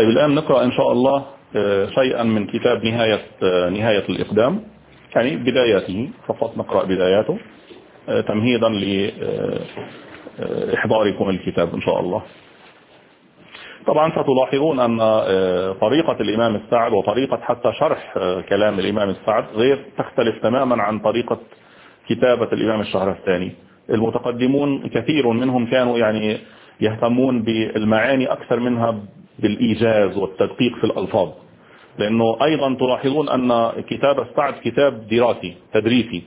طيب الآن نقرأ إن شاء الله شيئا من كتاب نهاية الإقدام، يعني بداياته فقط، نقرأ بداياته تمهيدا لإحضاركم الكتاب إن شاء الله. طبعا ستلاحظون أن طريقة الإمام السعد وطريقة حتى شرح كلام الإمام السعد غير، تختلف تماما عن طريقة كتابة الإمام الشهرستاني. المتقدمون كثير منهم كانوا يعني يهتمون بالمعاني أكثر منها بالإيجاز والتدقيق في الألفاظ، لأنه أيضا تلاحظون أن كتاب السعد كتاب دراسي تدريسي،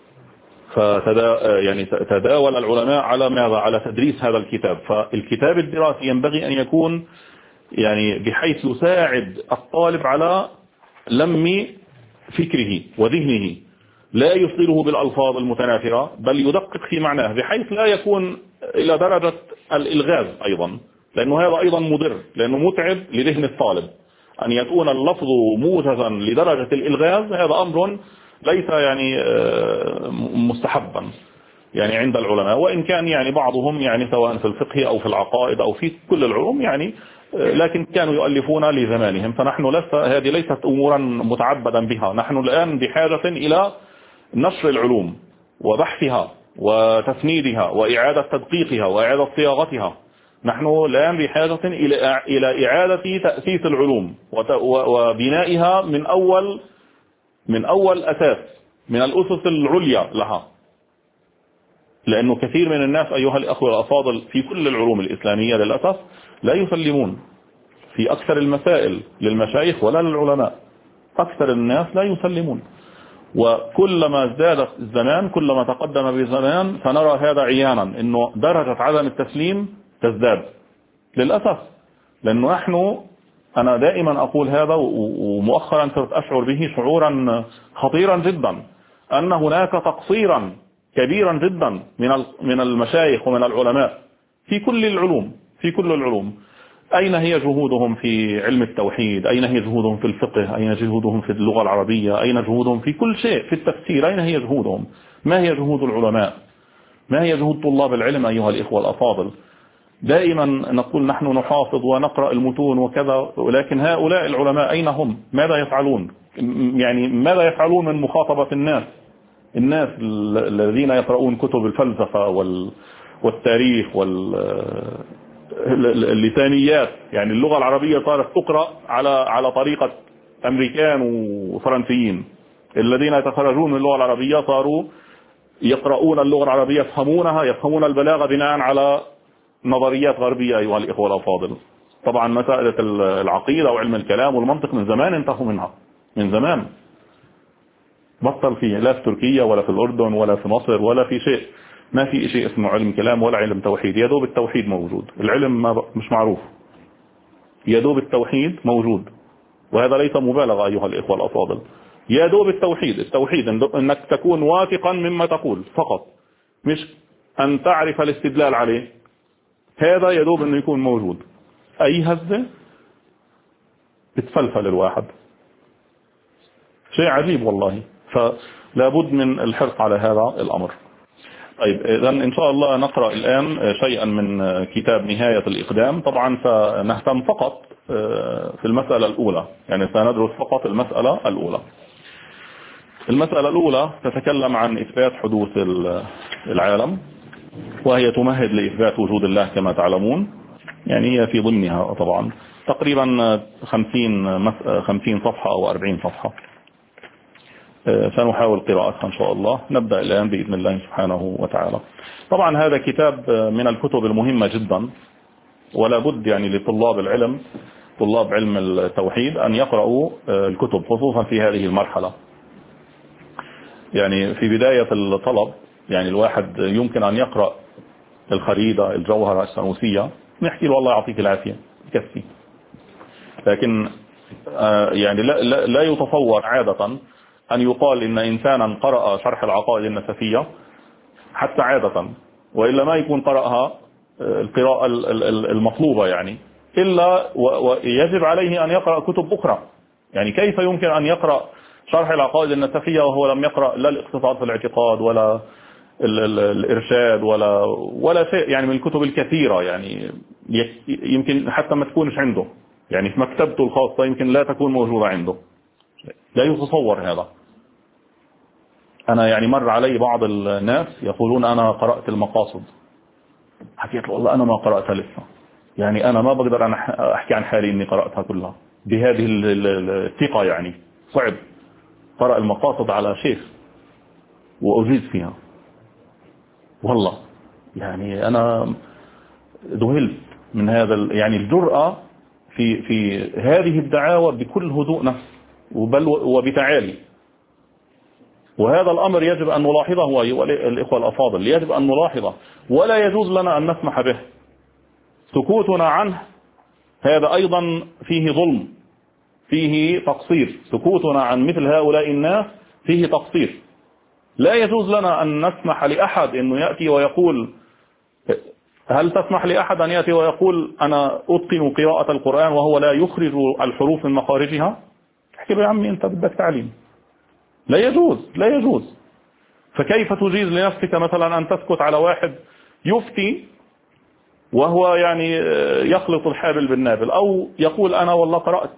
يعني تداول العلماء على ماذا؟ على تدريس هذا الكتاب. فالكتاب الدراسي ينبغي أن يكون يعني بحيث يساعد الطالب على لم فكره وذهنه، لا يصدره بالألفاظ المتنافرة بل يدقق في معناه بحيث لا يكون إلى درجة الإلغاز أيضا، لأنه هذا أيضا مضر، لأنه متعب لذهن الطالب أن يكون اللفظ موجزا لدرجة الإلغاز. هذا أمر ليس يعني مستحبا يعني عند العلماء، وإن كان يعني بعضهم يعني سواء في الفقه أو في العقائد أو في كل العلوم يعني، لكن كانوا يؤلفون لزمانهم. فنحن هذه ليست أمورا متعبدا بها. نحن الآن بحاجة إلى نشر العلوم وبحثها وتسنيدها وإعادة تدقيقها وإعادة صياغتها. نحن الآن بحاجة إلى إعادة تأسيس العلوم وبنائها من أول أساس، من الأسس العليا لها، لأنه كثير من الناس أيها الأخوة الأفاضل في كل العلوم الإسلامية للأسف لا يسلمون في أكثر المسائل للمشايخ ولا للعلماء. أكثر الناس لا يسلمون، وكلما ازداد الزمان كلما تقدم بالزمان سنرى هذا عيانا، أنه درجة عدم التسليم تزداد للأسف. لأنه أنا دائما أقول هذا، ومؤخرا صرت أشعر به شعورا خطيرا جدا، أن هناك تقصيرا كبيرا جدا من المشايخ ومن العلماء في كل العلوم. أين هي جهودهم في علم التوحيد؟ أين هي جهودهم في الفقه؟ أين جهودهم في اللغة العربية؟ أين جهودهم في كل شيء، في التفسير؟ أين هي جهودهم؟ ما هي جهود العلماء؟ ما هي جهود طلاب العلم أيها الإخوة الأفاضل؟ دائما نقول نحن نحافظ ونقرأ المتون وكذا، ولكن هؤلاء العلماء أين هم؟ ماذا يفعلون؟ يعني ماذا يفعلون من مخاطبة الناس الذين يقرؤون كتب الفلسفة والتاريخ واللسانيات؟ يعني اللغة العربية صارت تقرأ على طريقة أمريكان وفرنسيين. الذين يتخرجون من اللغة العربية صاروا يقرؤون اللغة العربية، يفهمون البلاغة بناء على نظريات غربية أيها الإخوة الأفاضل. طبعا مسائل العقيدة وعلم الكلام والمنطق من زمان انتهوا منها، من زمان بطل فيه، لا في تركيا ولا في الأردن ولا في مصر ولا في شيء. ما في شيء اسمه علم كلام ولا علم توحيد. يدوب التوحيد موجود، العلم مش معروف. يدوب التوحيد موجود، وهذا ليس مبالغة أيها الإخوة الأفاضل. يدوب التوحيد أنك تكون واثقا مما تقول فقط، مش أن تعرف الاستدلال عليه. هذا يدوب أنه يكون موجود. أي هزة بتفلفل الواحد، شيء عجيب والله. فلا بد من الحرص على هذا الأمر. طيب إذا إن شاء الله نقرأ الآن شيئا من كتاب نهاية الإقدام. طبعا سنهتم فقط في المسألة الأولى، يعني سندرس فقط المسألة الأولى. المسألة الأولى تتكلم عن إثبات حدوث العالم، وهي تمهد لإثبات وجود الله كما تعلمون. يعني هي في ضمنها طبعا تقريبا 50 صفحة أو 40 صفحة. سنحاول قراءتها إن شاء الله. نبدأ الآن بإذن الله سبحانه وتعالى. طبعا هذا كتاب من الكتب المهمة جدا، ولا بد يعني لطلاب العلم، طلاب علم التوحيد، أن يقرأوا الكتب خصوصا في هذه المرحلة. يعني في بداية الطلب يعني الواحد يمكن أن يقرأ الخريدة، الجوهرة، السنوسية، نحكي له الله يعطيك العافية كفي. لكن يعني لا يتصور عادة أن يقال إن إنسانا قرأ شرح العقائد النسفية حتى عادة، وإلا ما يكون قرأها القراءة المطلوبة يعني، إلا ويجب عليه أن يقرأ كتب أخرى. يعني كيف يمكن أن يقرأ شرح العقائد النسفية وهو لم يقرأ لا الاقتصاد في الاعتقاد ولا الإرشاد ولا شيء يعني من الكتب الكثيرة، يعني يمكن حتى ما تكونش عنده. يعني في مكتبته الخاصة يمكن لا تكون موجودة عنده. لا يتصور هذا. أنا يعني مر علي بعض الناس يقولون أنا قرأت المقاصد، حكيت له والله أنا ما قرأتها لسه، يعني أنا ما بقدر أنا أحكي عن حالي إني قرأتها كلها بهذه الثقة. يعني صعب قرأ المقاصد على شيخ وأجيز فيها والله. يعني أنا ذهلت من هذا يعني الجرأة في هذه الدعاوى بكل هدوء نفس وبل وبتعالي. وهذا الأمر يجب أن نلاحظه أيها الإخوة الأفاضل، يجب أن نلاحظه ولا يجوز لنا أن نسمح به. سكوتنا عنه هذا أيضا فيه ظلم، فيه تقصير. سكوتنا عن مثل هؤلاء الناس فيه تقصير. لا يجوز لنا أن نسمح لأحد أنه يأتي ويقول، هل تسمح لأحد أن يأتي ويقول أنا أتقن قراءة القرآن وهو لا يخرج الحروف من مخارجها؟ احكي له يا عمي أنت بدك تعليم. لا يجوز، لا يجوز. فكيف تجيز لنفسك مثلا أن تسكت على واحد يفتي وهو يعني يخلط الحابل بالنابل، أو يقول أنا والله قرأت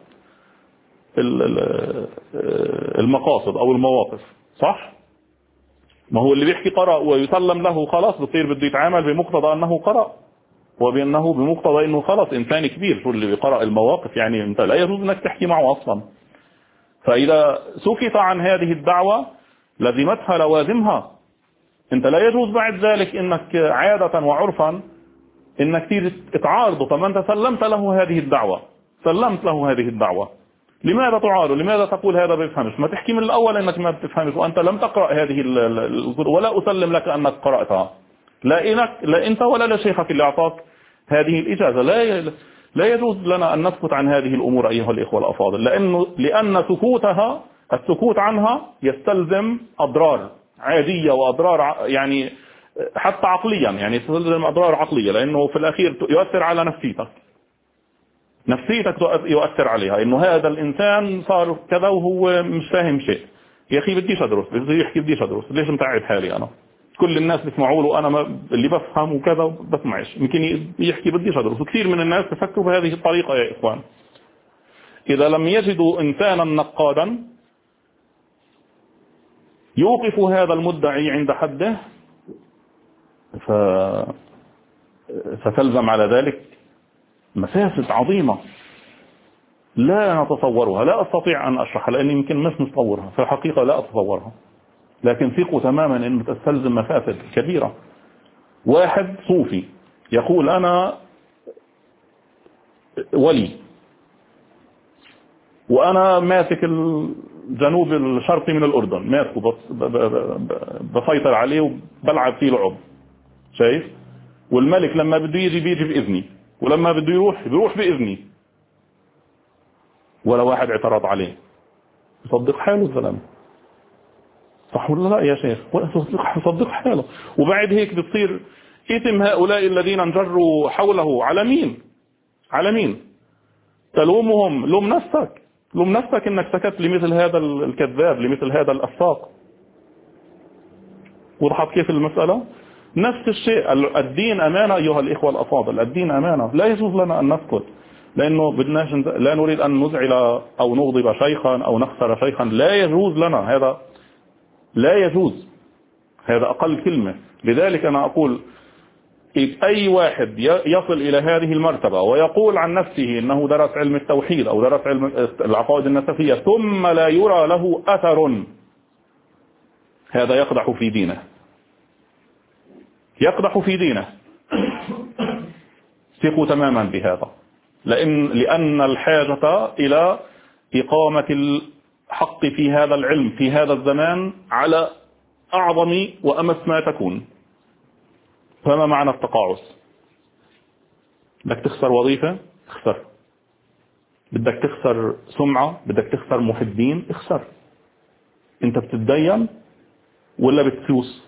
المقاصد أو المواقف صح؟ ما هو اللي بيحكي قرأ ويسلم له خلاص بصير بده يتعامل بمقتضى أنه قرأ، وبأنه بمقتضى أنه خلاص إنسان كبير. شو اللي بيقرأ المواقف يعني أنت لا يجوز أنك تحكي معه أصلا. فإذا سكت عن هذه الدعوة لزمتها لوازمها. أنت لا يجوز بعد ذلك أنك عادة وعرفا أنك تيجي تعارضه. طب أنت سلمت له هذه الدعوة، سلمت له هذه الدعوة، لماذا تعارض؟ لماذا تقول هذا بيفهمش؟ ما تحكي من الأول أنك ما بتفهمش وأنت لم تقرأ هذه الكتب، ولا أسلم لك أنك قرأتها، لا أنت ولا لشيخك اللي أعطاك هذه الإجازة. لا يجوز لنا أن نسكت عن هذه الأمور أيها الإخوة الأفاضل، لأن السكوت عنها يستلزم أضرار عادية وأضرار يعني حتى عقليا، يعني يستلزم أضرار عقلية، لأنه في الأخير يؤثر على نفسيتك يؤثر عليها. إنه هذا الإنسان صار كذا وهو مش فاهم شيء. يا أخي بديش أدرس، بدي يحكي بديش أدرس، ليش متعب حالي أنا؟ كل الناس بيسمعوا له، أنا اللي بفهم وكذا بسمعش، يمكن يحكي بديش أدرس. وكثير من الناس تفكروا بهذه الطريقة يا إخوان. إذا لم يجدوا إنسانا نقادا يوقف هذا المدعي عند حده ستلزم على ذلك مفاسد عظيمة لا نتصورها، لا أستطيع أن أشرحها لأني يمكن مش متصورها في الحقيقة، لا أتصورها، لكن ثقوا تماما أن تستلزم مفاسد كبيرة. واحد صوفي يقول أنا ولي وأنا ماسك الجنوب الشرقي من الأردن، ماسكه بسيطر عليه وبلعب فيه لعب، شايف؟ والملك لما بده يجي بيجي بإذني، ولما بده بيروح بإذني، ولا واحد اعترض عليه. يصدق حاله الزلمه صح ولا لا يا شيخ؟ يصدق حاله. وبعد هيك بتصير إثم هؤلاء الذين انجروا حوله على مين؟ تلومهم. لوم نفسك انك سكت لمثل هذا الكذاب، لمثل هذا الأفاق. وضحت كيف المسألة؟ نفس الشيء. الدين أمانة أيها الإخوة الأفاضل، الدين أمانة، لا يجوز لنا أن نسكت، لأنه لا نريد أن نزعل أو نغضب شيخا أو نخسر شيخا. لا يجوز لنا هذا، لا يجوز، هذا أقل كلمة. لذلك أنا أقول أي واحد يصل إلى هذه المرتبة ويقول عن نفسه أنه درس علم التوحيد أو درس علم العقائد النسفية ثم لا يرى له أثر، هذا يقدح في دينه، يقدح في دينه. ثقوا تماما بهذا، لأن الحاجة إلى إقامة الحق في هذا العلم في هذا الزمان على أعظم وأمس ما تكون. فما معنى التقاعس؟ بدك تخسر وظيفة؟ اخسر. بدك تخسر سمعة؟ بدك تخسر محبين؟ اخسر. انت بتتدين ولا بتفوس؟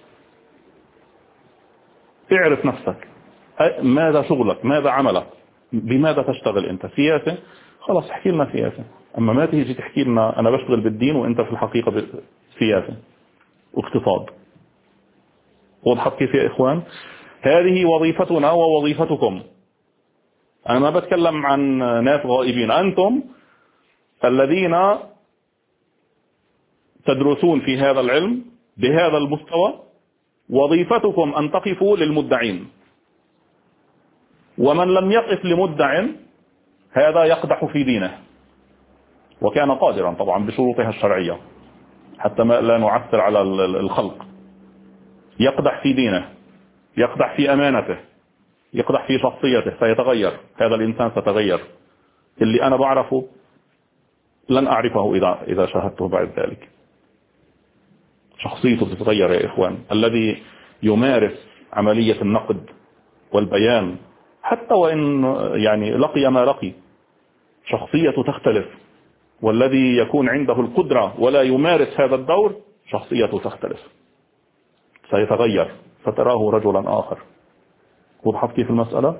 اعرف نفسك، ماذا شغلك؟ ماذا عملك؟ بماذا تشتغل انت؟ سياسة؟ خلاص احكي لنا سياسة. اما ما تيجي تحكي لنا انا بشتغل بالدين وانت في الحقيقة سياسة واقتصاد. وضحت كيف يا اخوان؟ هذه وظيفتنا ووظيفتكم. أنا ما بتكلم عن ناس غائبين، أنتم الذين تدرسون في هذا العلم بهذا المستوى وظيفتكم أن تقفوا للمدعين، ومن لم يقف لمدع هذا يقدح في دينه، وكان قادرا طبعا بشروطها الشرعية حتى ما لا نعثر على الخلق. يقدح في دينه، يقدح في أمانته، يقدح في شخصيته. سيتغير هذا الإنسان، ستغير. اللي أنا بعرفه لن أعرفه إذا شاهدته بعد ذلك. شخصيته تتغير يا إخوان. الذي يمارس عملية النقد والبيان حتى وإن يعني لقي ما لقي، شخصيته تختلف. والذي يكون عنده القدرة ولا يمارس هذا الدور، شخصيته تختلف، سيتغير، فتراه رجلا آخر. وضحت كيف المسألة؟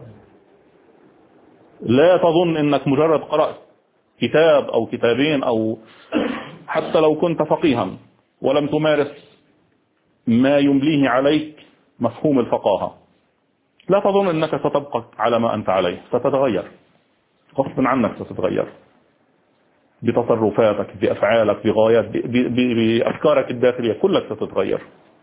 لا تظن أنك مجرد قرأت كتاب أو كتابين أو حتى لو كنت فقيها ولم تمارس ما يمليه عليك مفهوم الفقاهة، لا تظن أنك ستبقى على ما أنت عليه. ستتغير غصب عنك، ستتغير بتصرفاتك، بأفعالك، بغايات، بأفكارك الداخلية، كلك ستتغير.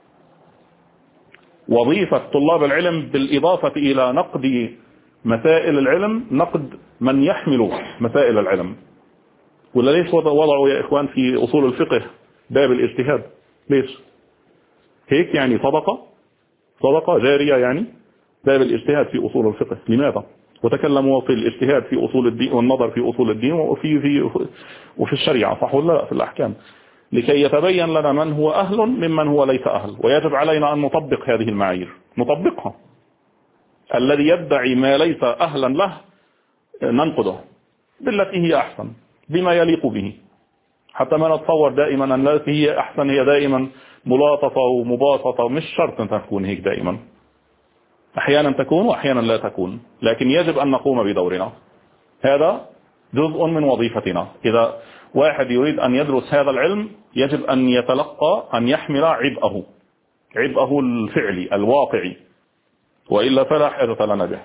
وظيفة طلاب العلم بالإضافة إلى نقد مسائل العلم، نقد من يحمل مسائل العلم. ولا ليش وضعوا يا إخوان في أصول الفقه باب الاجتهاد؟ ليش هيك؟ يعني صدقة جارية، يعني باب الاجتهاد في أصول الفقه. لماذا؟ وتكلموا في الاجتهاد في أصول الدين والنظر في أصول الدين وفي الشريعة، صح ولا لا؟ في الأحكام، لكي يتبين لنا من هو أهل ممن هو ليس أهل. ويجب علينا أن نطبق هذه المعايير، نطبقها. الذي يدعي ما ليس أهلا له ننقده بالتي هي أحسن، بما يليق به، حتى ما نتصور دائما أن التي هي أحسن هي دائما ملاطفة ومباسطة. مش شرط أن تكون هيك دائما، أحيانا تكون وأحيانا لا تكون، لكن يجب أن نقوم بدورنا. هذا جزء من وظيفتنا. إذا واحد يريد أن يدرس هذا العلم يجب أن يتلقى، أن يحمل عبئه الفعلي الواقعي، وإلا فلا حاجة لنا به.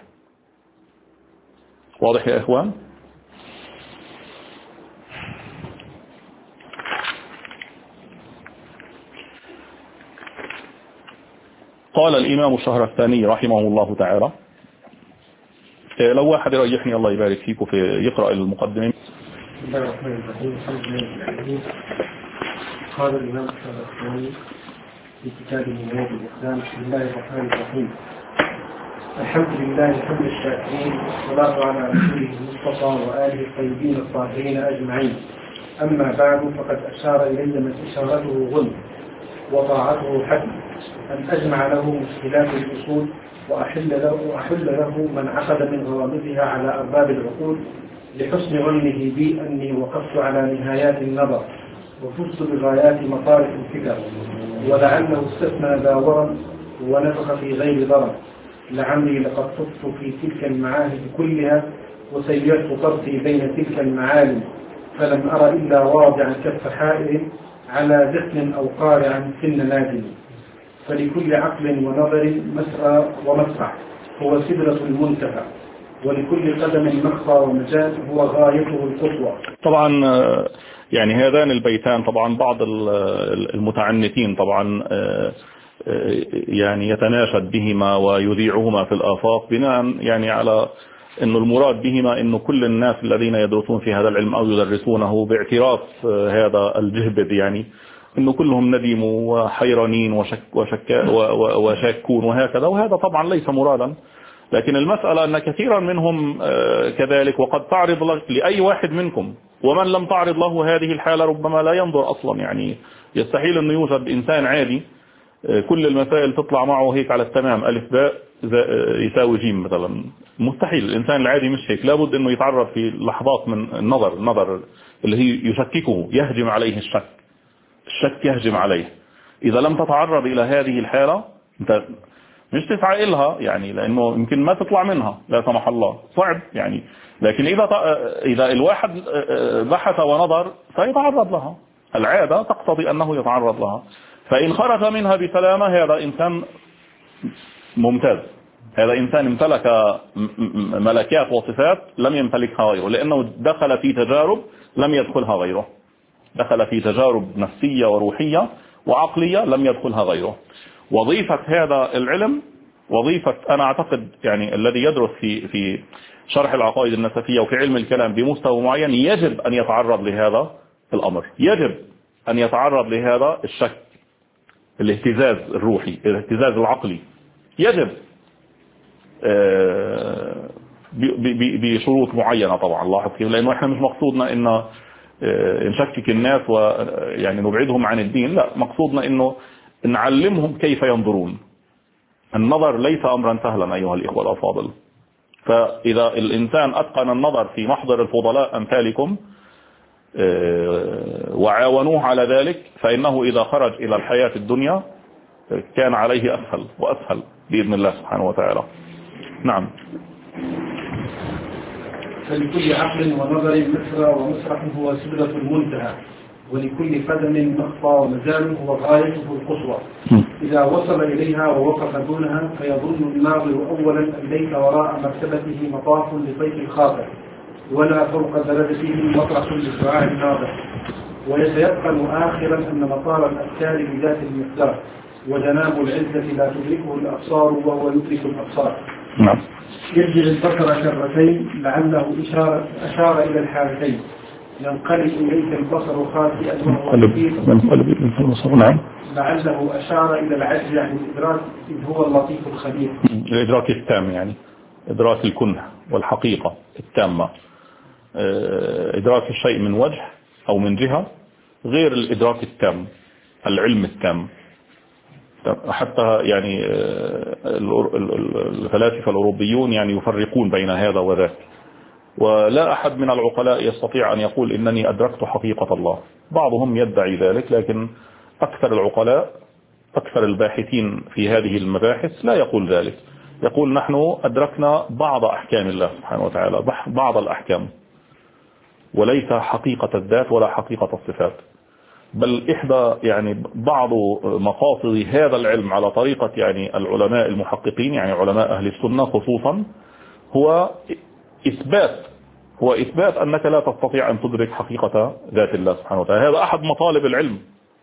واضح يا إخوان؟ قال الإمام الشهرستاني رحمه الله تعالى، لو واحد يريحني الله يبارك فيكم في يقرأ المقدمة. بسم الله الرحمن الرحيم. الحمد لله. قال الإمام الشهرستاني في كتابه منهاج الإسلام: بسم الله الرحمن الرحيم. الحمد لله حمد الشاكرين، والصلاة على رسوله المصطفى وآله الطيبين الطاهرين أجمعين. أما بعد، فقد أشار إلي من إشارته غل وطاعته حد، أن أجمع له مشكلات الأصول وأحل له من عقد من غوامضها على أرباب العقول، لحسن ظنه بي أني وقفت على نهايات النظر وفزت بغايات مطارق الفكر، ولعله استثنى ذا ورم ونفخ في غير ضرر. لعمري لقد طفت في تلك المعاهد كلها وسيرت طرفي بين تلك المعالم، فلم أرى إلا واضعا كف حائر على ذقن أو قارعا سن نادم. فلكل عقل ونظر مسرى ومسرح هو سدرة المنتهى، ولكل قدم مخفى ومجال هو غايته القصوى. طبعا يعني هذان البيتان طبعا بعض المتعنتين طبعا يعني يتناشد بهما ويذيعهما في الآفاق بناء يعني على أنه المراد بهما أنه كل الناس الذين يدرسون في هذا العلم أو يدرسونه باعتراف هذا الجهبذ، يعني أنه كلهم ندموا وحيرانين وشاكون وهكذا. وهذا طبعا ليس مرادا، لكن المسألة أن كثيرا منهم كذلك. وقد تعرض لأي واحد منكم، ومن لم تعرض له هذه الحالة ربما لا ينظر أصلا. يعني يستحيل أن يوجد إنسان عادي كل المسائل تطلع معه هيك على التمام، ألف باء يساوي جيم مثلا. مستحيل. الإنسان العادي مش هيك، لابد أنه يتعرض في لحظات من النظر اللي هي يشككه، يهجم عليه الشك يهجم عليه. إذا لم تتعرض إلى هذه الحالة أنت مش تسعى إلها، يعني لأنه يمكن ما تطلع منها لا سمح الله، صعب يعني. لكن إذا الواحد بحث ونظر سيتعرض لها، العادة تقتضي أنه يتعرض لها. فإن خرج منها بسلامة هذا إنسان ممتاز، هذا إنسان امتلك ملكات وصفات لم يمتلكها غيره، لأنه دخل في تجارب لم يدخلها غيره، دخل في تجارب نفسية وروحية وعقلية لم يدخلها غيره. وظيفة هذا العلم وظيفة، أنا أعتقد يعني الذي يدرس في شرح العقائد النسفية وفي علم الكلام بمستوى معين يجب أن يتعرض لهذا الأمر، يجب أن يتعرض لهذا الشك، الاهتزاز الروحي، الاهتزاز العقلي، يجب بشروط معينة طبعا. لاحظ كيف، لأنه احنا مش مقصودنا إن نشكك الناس ويعني نبعدهم عن الدين، لا، مقصودنا إنه نعلمهم كيف ينظرون. النظر ليس أمرا سهلا أيها الإخوة الأفاضل، فإذا الإنسان أتقن النظر في محضر الفضلاء أمثالكم وعاونوه على ذلك، فإنه إذا خرج إلى الحياة الدنيا كان عليه أسهل وأسهل بإذن الله سبحانه وتعالى. نعم. فلكل عقل ونظر مسرى ومسرح هو سدرة المنتهى، ولكل قدم مخفى ومجال هو غايته القصوى. إذا وصل إليها ووقف دونها فيظن الناظر أولا أن ليس وراء مرتبته مطاف لطيف الخاطر، ولا فوق درجته مطرح لدعاء الناظر، ويتيقن آخرا أن مطار الأفكار بذات المقدار، وجناب العزة لا تدركه الأبصار وهو يدرك الأبصار. نعم. يرجع البصر كرتين لعله أشار إلى الحالتين، ينقلب إليك البصر خاسئا وهو نعم. لعله أشار إلى العجز عن الإدراك إذ هو اللطيف الخبير. الإدراك التام، يعني إدراك الكنه والحقيقة التامة. إدراك الشيء من وجه أو من جهة غير الإدراك التام، العلم التام. حتى يعني الفلاسفة الأوروبيون يعني يفرقون بين هذا وذاك، ولا أحد من العقلاء يستطيع أن يقول إنني أدركت حقيقة الله. بعضهم يدعي ذلك، لكن أكثر العقلاء، أكثر الباحثين في هذه المباحث لا يقول ذلك. يقول نحن أدركنا بعض أحكام الله سبحانه وتعالى، بعض الأحكام، وليس حقيقة الذات ولا حقيقة الصفات. بل إحدى يعني بعض مقاصد هذا العلم على طريقة يعني العلماء المحققين، يعني علماء أهل السنة خصوصا، هو إثبات أنك لا تستطيع أن تدرك حقيقة ذات الله سبحانه وتعالى. هذا أحد مطالب العلم.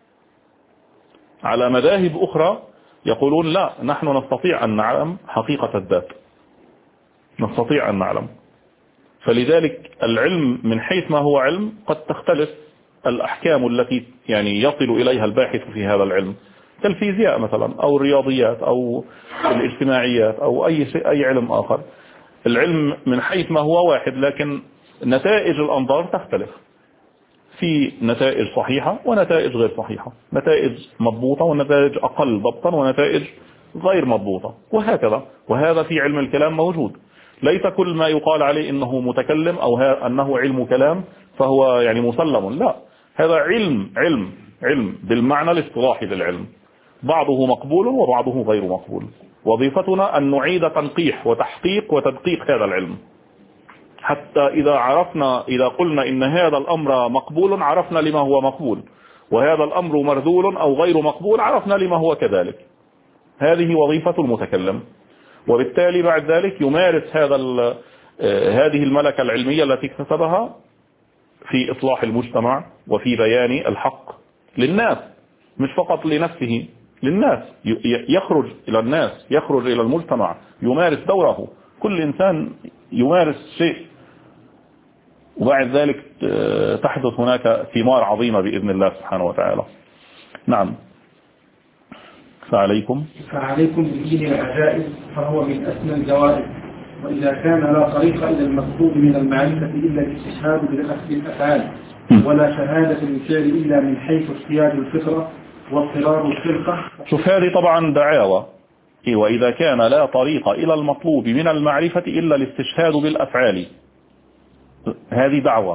على مذاهب أخرى يقولون لا، نحن نستطيع أن نعلم حقيقة الذات، نستطيع أن نعلم. فلذلك العلم من حيث ما هو علم قد تختلف الأحكام التي يعني يصل إليها الباحث في هذا العلم، كالفيزياء مثلا أو الرياضيات أو الاجتماعيات أو أي شيء، أي علم آخر. العلم من حيث ما هو واحد، لكن نتائج الأنظار تختلف. في نتائج صحيحة ونتائج غير صحيحة، نتائج مضبوطة ونتائج أقل ضبطا ونتائج غير مضبوطة، وهكذا. وهذا في علم الكلام موجود. ليس كل ما يقال عليه إنه متكلم أو أنه علم كلام فهو يعني مسلم، لا، هذا علم بالمعنى الاصطلاحي للعلم، بعضه مقبول وبعضه غير مقبول. وظيفتنا أن نعيد تنقيح وتحقيق وتدقيق هذا العلم، حتى إذا قلنا إن هذا الأمر مقبول عرفنا لما هو مقبول، وهذا الأمر مرذول أو غير مقبول عرفنا لما هو كذلك. هذه وظيفة المتكلم. وبالتالي بعد ذلك يمارس هذه الملكة العلمية التي اكتسبها في إصلاح المجتمع وفي بيان الحق للناس، مش فقط لنفسه، للناس. يخرج إلى الناس، يخرج إلى المجتمع، يمارس دوره. كل إنسان يمارس شيء، وبعد ذلك تحدث هناك ثمار عظيمة بإذن الله سبحانه وتعالى. نعم. فعليكم بدين العجائب، فهو من أسمى الجوائب. وإذا كان لا طريق إلى المطلوب من المعرفة إلا الاستشهاد بالأخذ الأفعال، ولا شهادة للفعل إلا من حيث اصطياد الفطرة واضطرار الخلقة. شوف، هذه طبعا دعاوى. وإذا كان لا طريق إلى المطلوب من المعرفة إلا الاستشهاد بالأفعال، هذه دعوة.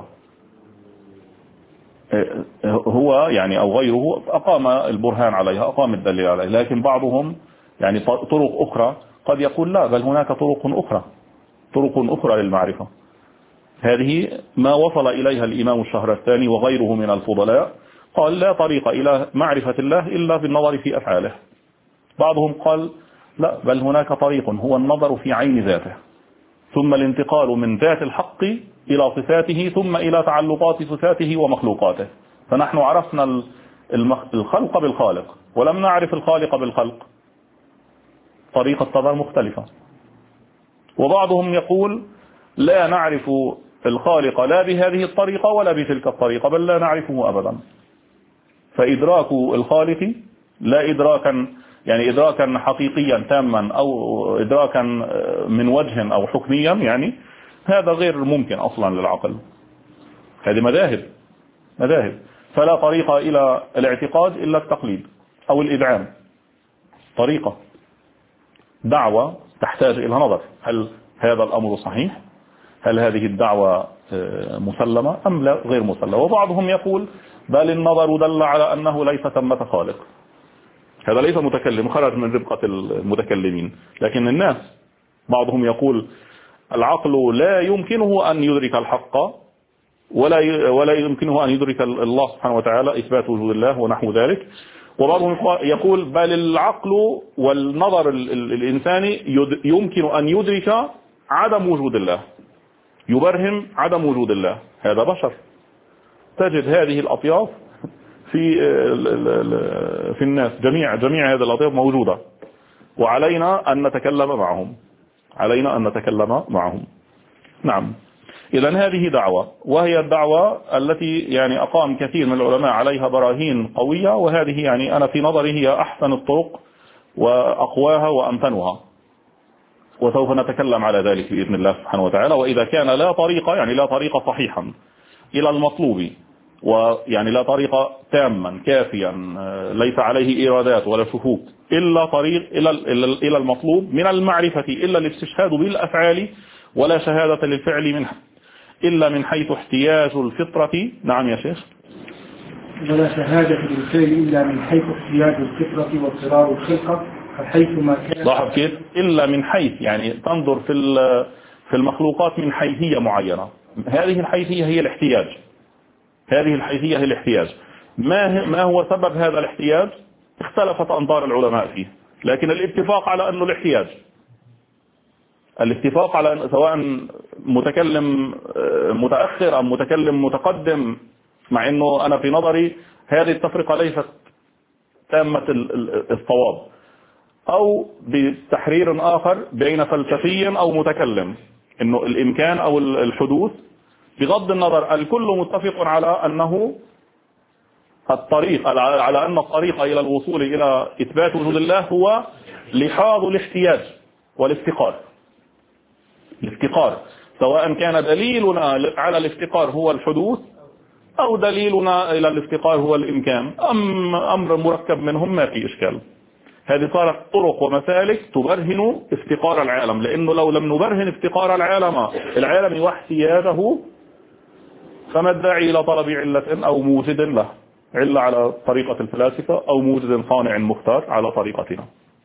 هو يعني أو غيره أقام البرهان عليها، أقام الدليل عليها، لكن بعضهم يعني طرق أخرى قد يقول لا، بل هناك طرق أخرى للمعرفة. هذه ما وصل إليها الإمام الشهرستاني وغيره من الفضلاء، قال لا طريق إلى معرفة الله إلا بالنظر في أفعاله. بعضهم قال لا، بل هناك طريق هو النظر في عين ذاته، ثم الانتقال من ذات الحق إلى صفاته، ثم إلى تعلقات صفاته ومخلوقاته. فنحن عرفنا الخلق بالخالق ولم نعرف الخالق بالخلق، طريقة نظر مختلفة. وبعضهم يقول لا نعرف الخالق لا بهذه الطريقة ولا بتلك الطريقة، بل لا نعرفه أبدا. فإدراك الخالق لا إدراكا يعني إدراكا حقيقيا تاما أو إدراكا من وجه أو حكميا، يعني هذا غير ممكن أصلا للعقل. هذه مذاهب، فلا طريق إلى الاعتقاد إلا التقليد أو الإدعام. طريقة دعوة تحتاج إلى نظر، هل هذا الأمر صحيح؟ هل هذه الدعوة مسلمة أم لا غير مسلمة؟ وبعضهم يقول بل النظر دل على أنه ليس ثمة خالق. هذا ليس متكلم، خرج من ربقة المتكلمين. لكن الناس بعضهم يقول العقل لا يمكنه أن يدرك الحق ولا يمكنه أن يدرك الله سبحانه وتعالى، إثبات وجود الله ونحو ذلك. وبعضهم يقول بل العقل والنظر الإنساني يمكن أن يدرك عدم وجود الله، يبرهن عدم وجود الله. هذا بشر، تجد هذه الأطياف في الناس، جميع هذه الأطياف موجودة، وعلينا أن نتكلم معهم. نعم. إذن هذه دعوة، وهي الدعوة التي يعني أقام كثير من العلماء عليها براهين قوية، وهذه يعني أنا في نظري هي أحسن الطرق وأقواها وأمتنها، وسوف نتكلم على ذلك بإذن الله سبحانه وتعالى. وإذا كان لا طريق صحيحا إلى المطلوب، ويعني لا طريق تاما كافيا ليس عليه إيرادات ولا شكوك، إلا طريق إلى المطلوب من المعرفة، إلا الاستشهاد بالأفعال ولا شهادة للفعل إلا من حيث احتياج الفطرة. نعم يا شيخ. ولا شهادة للفعل إلا من حيث احتياج الفطرة واضطرار الخلقة، فحيث ما كان. لاحظ كيف إلا من حيث، يعني تنظر في المخلوقات من حيثية معينة. هذه الحيثية هي الاحتياج. ما هو سبب هذا الاحتياج؟ اختلفت أنظار العلماء فيه، لكن الاتفاق على أنه الاتفاق على أن سواء متكلم متأخر أم متكلم متقدم، مع أنه أنا في نظري هذه التفرقة ليست تامة الصواب، أو بتحرير آخر بين فلسفي أو متكلم، أنه الإمكان أو الحدوث بغض النظر الكل متفق على أنه على أن الطريق إلى الوصول إلى إثبات وجود الله هو لحاظ الاحتياج والافتقار. سواء كان دليلنا على الافتقار هو الحدوث أو دليلنا إلى الافتقار هو الإمكان، أمر مركب منهم ما في إشكال. هذه صارت طرق ومسالك تبرهن افتقار العالم، لأنه لو لم نبرهن افتقار العالم واحتياجه، فما الداعي إلى طلب علة أو موجد له، علة على طريقة الفلاسفة أو موجد صانع مختار على طريقتنا.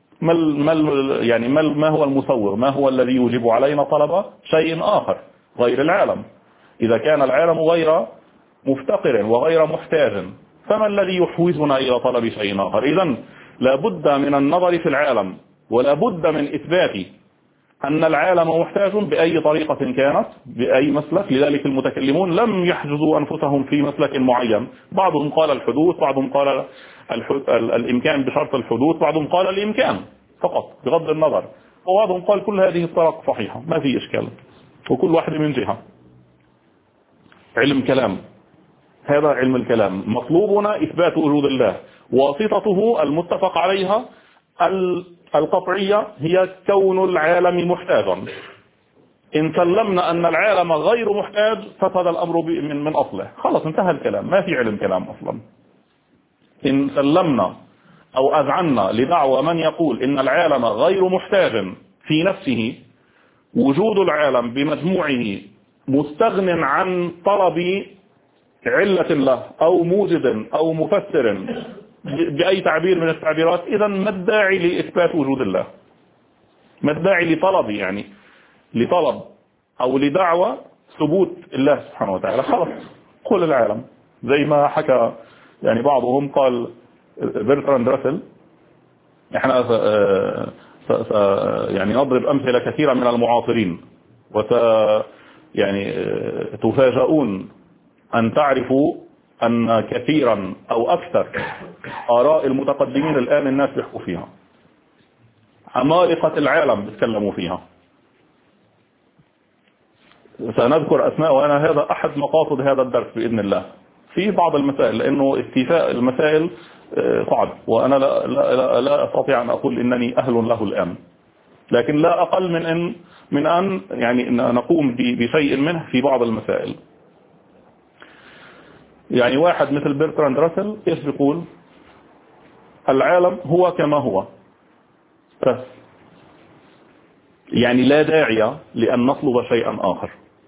ما هو المسوغ؟ ما هو الذي يوجب علينا طلب شيء آخر غير العالم؟ إذا كان العالم غير مفتقر وغير محتاج، فما الذي يحوزنا إلى طلب شيء آخر؟ إذن لابد من النظر في العالم، ولابد من إثبات أن العالم محتاج بأي طريقة كانت، بأي مسلك. لذلك المتكلمون لم يحجزوا أنفسهم في مسلك معين، بعضهم قال الحدوث، بعضهم قال الإمكان بشرط الحدوث، بعضهم قال الإمكان فقط بغض النظر، وبعضهم قال كل هذه الطرق صحيحة ما في إشكال، وكل واحد من جهة. علم كلام، هذا علم الكلام. مطلوبنا إثبات وجود الله، واسطته المتفق عليها القطعية هي كون العالم محتاجا. إن سلمنا أن العالم غير محتاج فسد الأمر من أصله، خلاص انتهى الكلام، ما في علم كلام أصلا. إن سلمنا أو أذعنا لدعوى من يقول إن العالم غير محتاج في نفسه، وجود العالم بمجموعه مستغن عن طلب علة له أو موجد أو مفسر بأي تعبير من التعبيرات، إذا ما الداعي لإثبات وجود الله؟ ما الداعي لطلب أو لدعوة ثبوت الله سبحانه وتعالى؟ خلاص قل العالم، زي ما حكى يعني بعضهم قال برتراند راسل، احنا يعني نضرب أمثلة كثيرة من المعاصرين، يعني تفاجؤون أن تعرفوا أن كثيرا أو أكثر آراء المتقدمين الآن الناس بيحكوا فيها، عمالقة العالم بيتكلموا فيها. سنذكر أسماء، وأنا هذا أحد مقاصد هذا الدرس بإذن الله في بعض المسائل، لأنه استيفاء المسائل صعب، وأنا لا أستطيع أن أقول إنني أهل له الآن، لكن لا أقل من أن يعني نقوم بشيء منه في بعض المسائل. يعني واحد مثل برتراند راسل إيش بيقول؟ العالم هو كما هو بس، يعني لا داعي لأن نطلب شيئا آخر،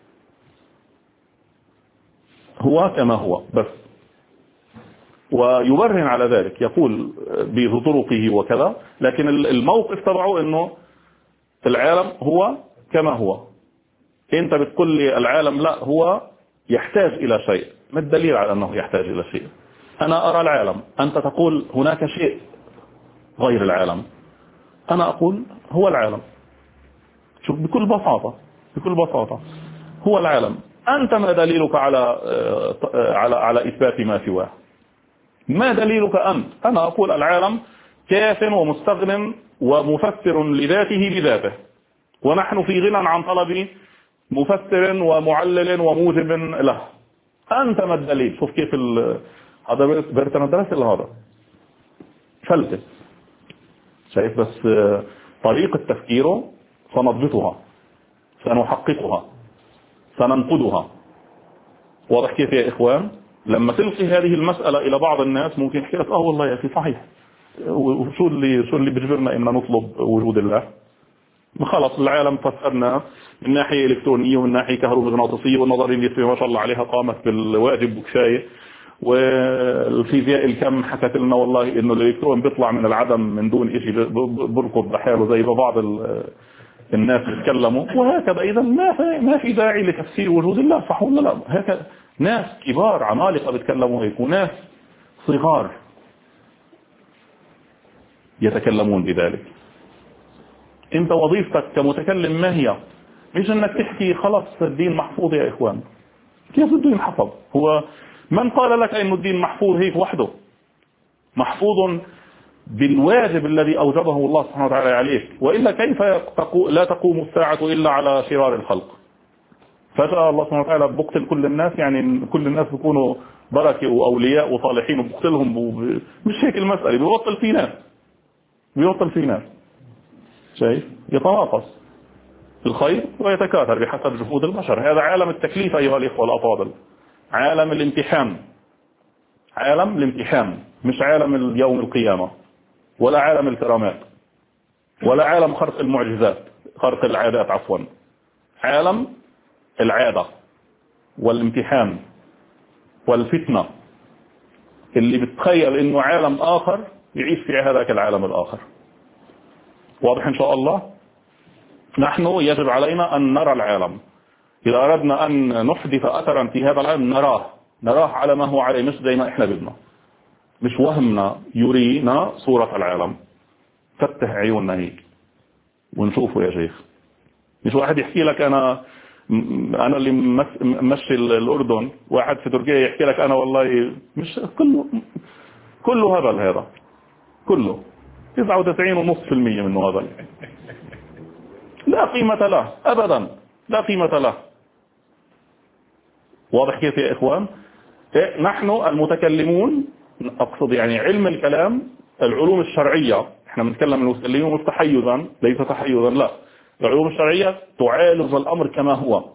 هو كما هو بس. ويبرهن على ذلك، يقول بطرقه وكذا، لكن الموقف تبعه انه العالم هو كما هو. انت بتقول لي العالم لا، هو يحتاج الى شيء، ما الدليل على انه يحتاج الى شيء؟ انا ارى العالم، انت تقول هناك شيء غير العالم، انا اقول هو العالم. شوف بكل بساطة هو العالم. انت ما دليلك على اثبات ما سواه؟ ما دليلك أنت؟ أنا أقول العالم كاف ومستغن ومفسر لذاته بذاته، ونحن في غنى عن طلب مفسر ومعلل وموجب له. أنت ما الدليل؟ شوف كيف هذا برتراند راسل، هذا فلسفة، شايف؟ بس طريقة تفكيره سنضبطها، سنحققها، سننقدها. واضح كيف يا إخوان؟ لما تلقي هذه المسألة إلى بعض الناس ممكن يحكي لك والله يا أخي صحيح، وشو اللي بيجبرنا إن نطلب وجود الله؟ خلاص العالم فسرنا من ناحية إلكترونية ومن ناحية كهرومغناطيسية، والنظرية النسبية ما شاء الله عليها قامت بالواجب وكفاية، والفيزياء الكم حكت لنا والله إنه الإلكترون بيطلع من العدم من دون شيء، بركض بحاله زي ما بعض الناس بيتكلموا وهكذا. إذا ما في داعي لتفسير وجود الله، صح ولا لا؟ هكذا ناس كبار عمالقة بيتكلموا هيك، وناس صغار يتكلمون بذلك. انت وظيفتك كمتكلم ما هي؟ مش انك تحكي خلاص الدين محفوظ يا اخوان. كيف الدين حفظ؟ هو من قال لك ان الدين محفوظ هيك وحده؟ محفوظ بالواجب الذي اوجبه الله سبحانه وتعالى عليك، والا كيف لا تقوم الساعة الا على شرار الخلق؟ فجأة الله سبحانه وتعالى بقتل كل الناس، يعني كل الناس بيكونوا بركة واولياء وصالحين وبقتلهم مش هيك المسألة، بيبطل في ناس شايف؟ يتناقص الخير ويتكاثر بحسب جهود البشر. هذا عالم التكليف أيها الإخوة الأفاضل، عالم الامتحان، مش عالم اليوم القيامة، ولا عالم الكرامات، ولا عالم خرق المعجزات، خرق العادات عفوا. عالم العادة والامتحان والفتنة، اللي بتخيل انه عالم آخر يعيش في هذاك العالم الآخر. واضح إن شاء الله؟ نحن يجب علينا أن نرى العالم، إذا أردنا أن نحدث أثرا في هذا العالم نراه على ما هو عليه، مش زي ما إحنا بدنا، مش وهمنا يرينا صورة العالم. فتح عيوننا هيك ونشوفه يا شيخ. مش واحد يحكي لك أنا اللي مشي الأردن، واحد في تركيا يحكي لك أنا والله مش كله هبل، هذا كله 99.5% منه هبل، لا قيمة له أبدا، لا قيمة له. واضح كيف يا إخوان؟ نحن المتكلمون، أقصد يعني علم الكلام، العلوم الشرعية، احنا بنتكلم المتكلمون مش تحيزا، ليس تحيزا، لا، العلوم الشرعية تعالج الأمر كما هو،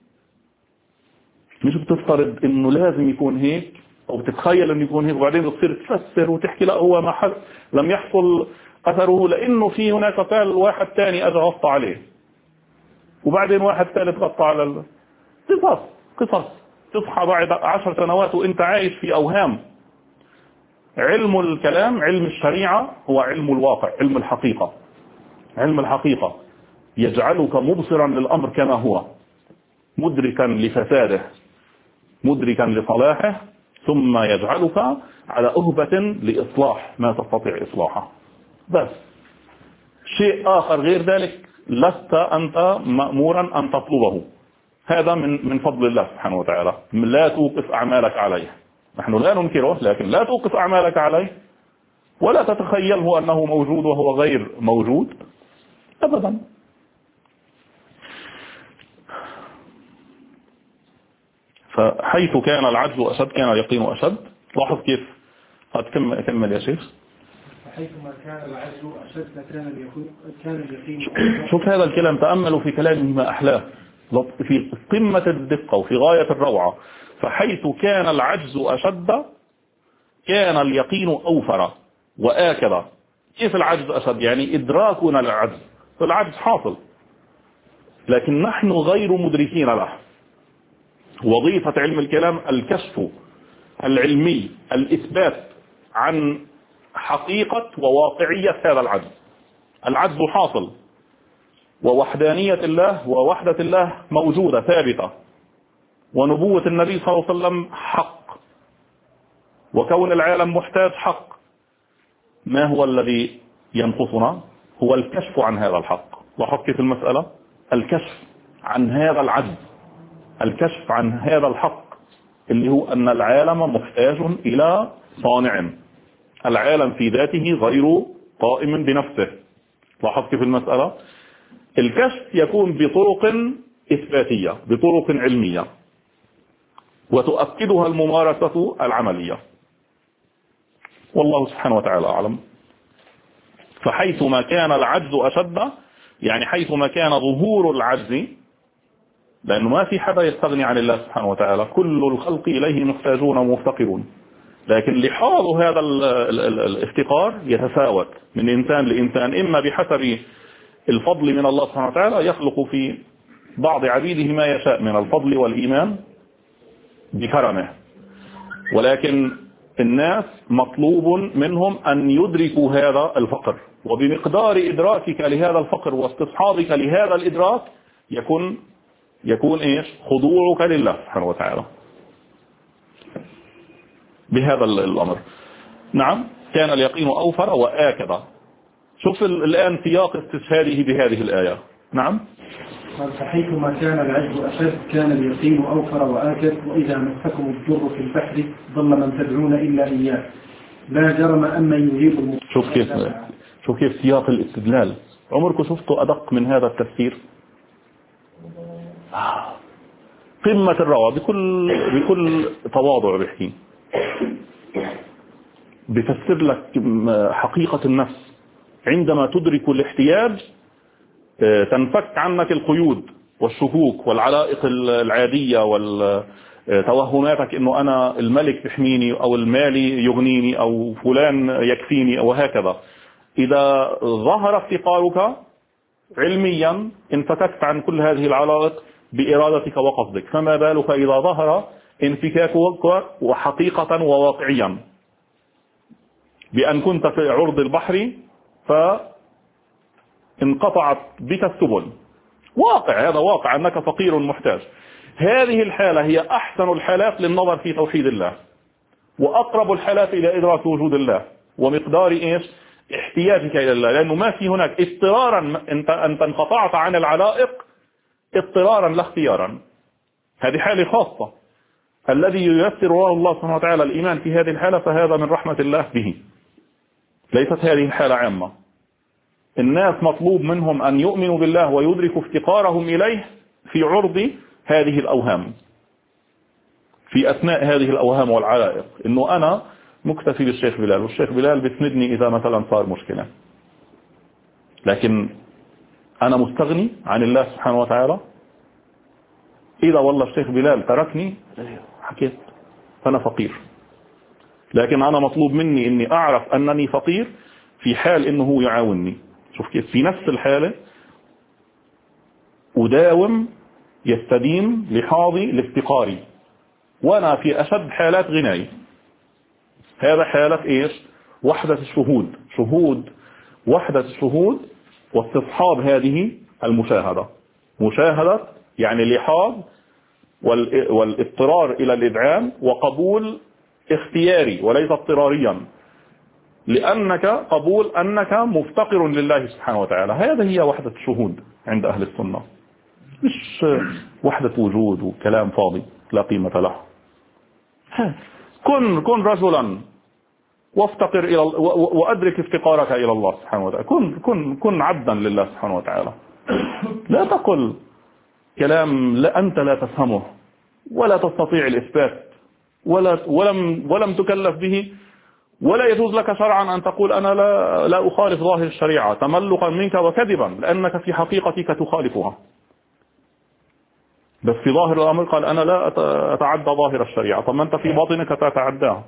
مش بتفترض انه لازم يكون هيك او بتتخيل انه يكون هيك وبعدين تصير تفسر وتحكي لا هو ما لم يحصل اثره لانه في هناك فعل واحد ثاني اجى غطى عليه، وبعدين واحد ثالث غطى على قصص تصحى بعد 10 سنوات وانت عايش في اوهام. علم الكلام، علم الشريعة هو علم الواقع، علم الحقيقة. علم الحقيقة يجعلك مبصرا للأمر كما هو، مدركا لفساده، مدركا لصلاحه، ثم يجعلك على أهبة لإصلاح ما تستطيع إصلاحه. بس شيء آخر غير ذلك لست أنت مأمورا أن تطلبه. هذا من فضل الله سبحانه وتعالى. لا توقف أعمالك عليه، نحن لا ننكره، لكن لا توقف أعمالك عليه، ولا تتخيله أنه موجود وهو غير موجود أبدا. فحيث كان العجز أشد كان اليقين أشد. لاحظ كيف. كمل يا شيخ. حيثما كان العجز أشد كان اليقين. شوف هذا الكلام، تأملوا في كلامه ما أحلاه، في قمة الدقة وفي غاية الروعة. فحيث كان العجز أشد كان اليقين أوفر وآكد. كيف العجز أشد؟ يعني إدراكنا للعجز، فالعجز حاصل لكن نحن غير مدركين له. وظيفة علم الكلام الكشف العلمي، الإثبات عن حقيقة وواقعية هذا العجز. العجز حاصل، ووحدانية الله ووحدة الله موجودة ثابتة، ونبوة النبي صلى الله عليه وسلم حق، وكون العالم محتاج حق. ما هو الذي ينقصنا؟ هو الكشف عن هذا الحق. لاحظ كيف المسألة، الكشف عن هذا العجز، الكشف عن هذا الحق اللي هو أن العالم محتاج إلى صانع. العالم في ذاته غير قائم بنفسه. لاحظ كيف المسألة. الكشف يكون بطرق إثباتية، بطرق علمية، وتؤكدها الممارسة العملية، والله سبحانه وتعالى أعلم. فحيثما كان العجز أشد، يعني حيثما كان ظهور العجز، لأنه ما في حدا يستغني عن الله سبحانه وتعالى، كل الخلق إليه محتاجون ومفتقرون، لكن لحاظ هذا الافتقار يتفاوت من إنسان لإنسان، إما بحسب الفضل من الله سبحانه وتعالى، يخلق في بعض عبيده ما يشاء من الفضل والإيمان بكرمه، ولكن الناس مطلوب منهم أن يدركوا هذا الفقر، وبمقدار إدراكك لهذا الفقر واستصحابك لهذا الإدراك يكون إيش؟ خضوعك لله سبحانه وتعالى بهذا الأمر. نعم، كان اليقين أوفر وآكد. شوف الآن سياق استشهاده بهذه الآية. نعم. فحيثما كان العجز أشد كان اليقين أوفر وآكد، وإذا مسكم الضر في البحر ضل من تدعون إلا إياه لا جرم أن يجيب. شوف كيف سياق الاستدلال. عمركم شفتوا أدق من هذا التفسير؟ قمة الروعة، بكل تواضع بحكي بفسر لك حقيقة النفس. عندما تدرك الاحتياج تنفك عنك القيود والشكوك والعلائق العادية والتوهماتك انه انا الملك بيحميني او المالي يغنيني او فلان يكفيني وهكذا. اذا ظهر افتقارك علميا انفككت عن كل هذه العلائق بإرادتك وقصدك، فما بالك إذا ظهر انفكاكك وحقيقة وواقعيا بأن كنت في عرض البحر فانقطعت بك السبل. واقع، هذا واقع أنك فقير محتاج. هذه الحالة هي أحسن الحالات للنظر في توحيد الله، وأقرب الحالات إلى إدراك وجود الله ومقدار إيش؟ احتياجك إلى الله، لأنه ما في هناك اضطرارا أنت انقطعت عن العلائق اضطرارا لا اختيارا. هذه حالة خاصة. الذي ييسر الله سبحانه وتعالى الإيمان في هذه الحالة فهذا من رحمة الله به، ليست هذه الحالة عامة. الناس مطلوب منهم أن يؤمنوا بالله ويدركوا افتقارهم إليه في عرض هذه الأوهام، في أثناء هذه الأوهام والعلائق، إنه أنا مكتفي بالشيخ بلال، والشيخ بلال بيسندني إذا مثلا صار مشكلة، لكن أنا مستغني عن الله سبحانه وتعالى. إذا والله الشيخ بلال تركني حكيت فأنا فقير، لكن أنا مطلوب مني إني أعرف أنني فقير في حال إنه هو يعاونني. شوف كيف في نفس الحالة أداوم يستديم لحاظي لافتقاري وأنا في أشد حالات غناي. هذا حالة إيش؟ وحدة الشهود، شهود وحدة الشهود واستصحاب هذه المشاهدة. مشاهدة يعني لحاظ والاضطرار إلى الإدعام وقبول اختياري وليس اضطراريا لأنك قبول أنك مفتقر لله سبحانه وتعالى. هذه هي وحدة الشهود عند أهل السنة، مش وحدة وجود وكلام فاضي لا قيمة له. كن رجلا وافتقر إلى وأدرك افتقارك إلى الله سبحانه وتعالى. كن عبدا لله سبحانه وتعالى. لا تقل كلام أنت لا تفهمه ولا تستطيع الإثبات ولم تكلف به، ولا يجوز لك شرعا أن تقول أنا لا أخالف ظاهر الشريعة تملقا منك وكذبا، لأنك في حقيقتك تخالفها. بس في ظاهر الأمر قال أنا لا أتعدى ظاهر الشريعة. طب ما أنت في باطنك تتعداها.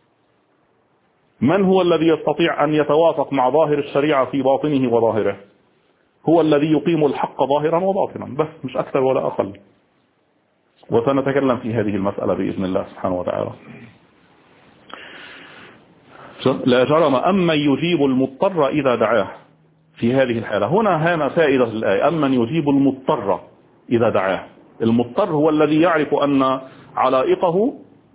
من هو الذي يستطيع أن يتوافق مع ظاهر الشريعة في باطنه وظاهره؟ هو الذي يقيم الحق ظاهرا وباطنا، بس مش أكثر ولا أقل. وسنتكلم في هذه المسألة بإذن الله سبحانه وتعالى. لا جرم أمن يجيب المضطر إذا دعاه. في هذه الحالة هنا فائدة الآية، أمن يجيب المضطر إذا دعاه. المضطر هو الذي يعرف أن علائقه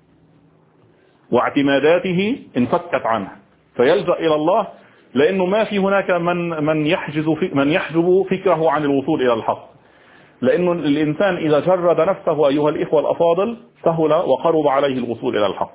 واعتماداته انفكت عنه فيلجأ إلى الله، لأنه ما في هناك من يحجب فكره عن الوصول إلى الحق. لأنه الإنسان إذا جرد نفسه أيها الإخوة الأفاضل سهل وقرب عليه الوصول إلى الحق.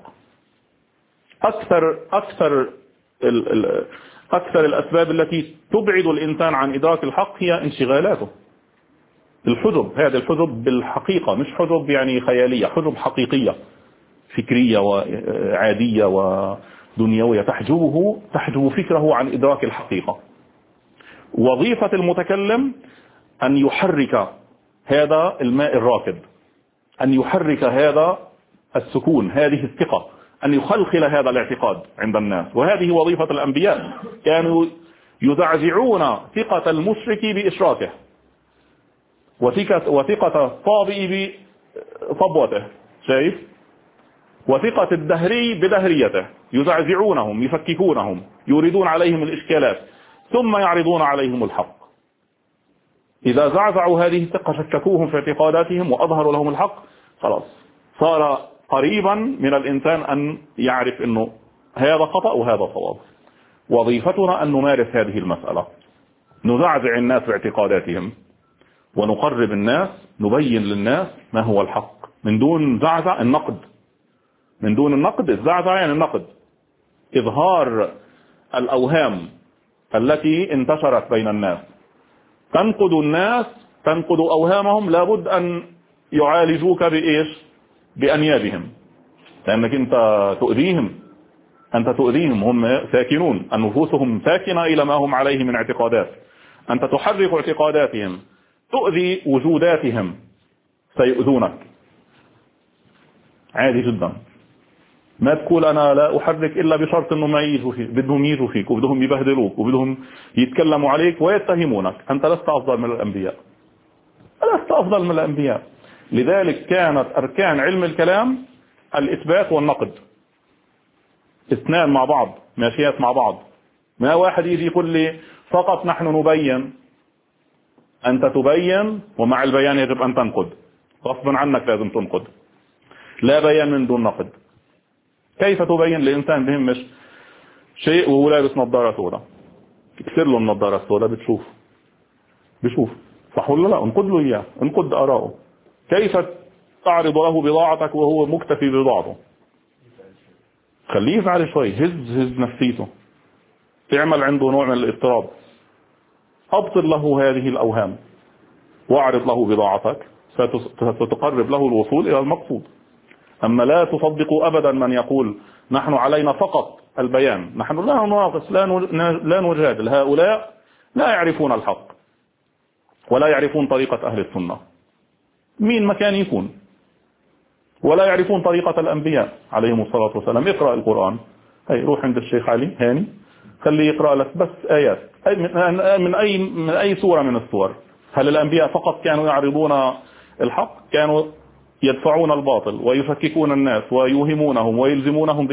أكثر الأسباب التي تبعد الإنسان عن إدراك الحق هي انشغالاته. الحجب، هذا الحجب بالحقيقة مش حجب يعني خيالية، حجب حقيقية فكرية وعادية ودنيوية تحجب فكره عن إدراك الحقيقة. وظيفة المتكلم أن يحرك هذا الماء الراكد، أن يحرك هذا السكون، هذه الثقة، أن يخلخل هذا الاعتقاد عند الناس. وهذه وظيفة الأنبياء، كانوا يزعزعون ثقة المشرك بإشراكه وثقة الطابئ بصبوته، شايف؟ وثقة الدهري بدهريته، يزعزعونهم يفككونهم يريدون عليهم الإشكالات ثم يعرضون عليهم الحق. إذا زعزعوا هذه الثقة شككوهم في اعتقاداتهم وأظهروا لهم الحق، خلاص صار قريبا من الإنسان أن يعرف أنه هذا خطأ وهذا صواب. وظيفتنا أن نمارس هذه المسألة، نزعزع الناس باعتقاداتهم ونقرب الناس، نبين للناس ما هو الحق من دون زعزع النقد. من دون النقد، الزعزع يعني النقد، إظهار الأوهام التي انتشرت بين الناس. تنقد الناس، تنقد أوهامهم، لابد أن يعالجوك بإيش؟ بأنيابهم، لأنك أنت تؤذيهم. هم ساكنون، نفوسهم ساكنة إلى ما هم عليه من اعتقادات. أنت تحرك اعتقاداتهم، تؤذي وجوداتهم، سيؤذونك عادي جدا. ما تقول أنا لا أحرك إلا بشرط أنه ما يجوا فيك، بدهم يجوا فيك وبدهم يبهدلوك وبدهم يتكلموا عليك ويتهمونك. أنت لست أفضل من الأنبياء، لست أفضل من الأنبياء. لذلك كانت أركان علم الكلام الإثبات والنقد، اثنان مع بعض، ماشيات مع بعض. ما واحد يجي يقول لي فقط نحن نبين. أنت تبين ومع البيان يجب أن تنقد، غصبا عنك لازم تنقد، لا بيان من دون نقد. كيف تبين لإنسان بهمش شيء وهو لابس نظارة سوداء؟ تكسر له النظارة السوداء بشوف صح ولا لا؟ انقد له إياه، انقد آراءه. كيف تعرض له بضاعتك وهو مكتفي ببضاعته؟ خليه يفعل شوي، هز نفسيته، تعمل عنده نوع من الاضطراب، أبطل له هذه الأوهام واعرض له بضاعتك، ستقرب له الوصول إلى المقصود. أما لا تصدقوا أبدا من يقول نحن علينا فقط البيان، نحن لا نناقش لا نجادل. هؤلاء لا يعرفون الحق ولا يعرفون طريقة أهل السنة، مين مكان يكون، ولا يعرفون طريقة الأنبياء عليهم الصلاة والسلام. اقرأ القرآن، روح عند الشيخ علي هاني خليه يقرأ لك بس آيات من أي سورة من السور. هل الأنبياء فقط كانوا يعرضون الحق؟ كانوا يدفعون الباطل ويفككون الناس ويوهمونهم ويلزمونهم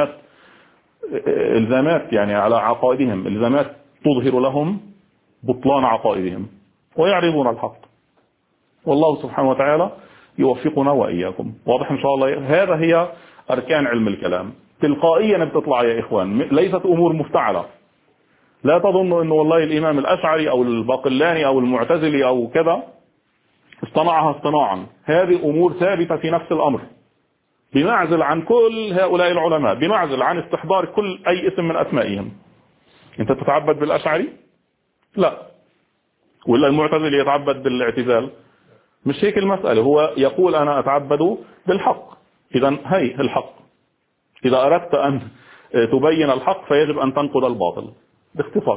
بإلزامات يعني على عقائدهم، إلزامات تظهر لهم بطلان عقائدهم، ويعرضون الحق. والله سبحانه وتعالى يوفقنا وإياكم. واضح إن شاء الله؟ هذا هي أركان علم الكلام. تلقائيا بتطلع يا إخوان، ليست أمور مفتعلة. لا تظنوا أنه والله الإمام الأشعري أو الباقلاني أو المعتزلي أو كذا اصطنعها اصطناعا. هذه أمور ثابتة في نفس الأمر، بمعزل عن كل هؤلاء العلماء، بمعزل عن استحضار كل أي اسم من أسمائهم. أنت تتعبد بالأشعري؟ لا. ولا المعتزلي يتعبد بالاعتزال؟ مش هيك المسألة. هو يقول أنا أتعبد بالحق. إذا هي الحق. إذا أردت أن تبين الحق فيجب أن تنقض الباطل، باختصار.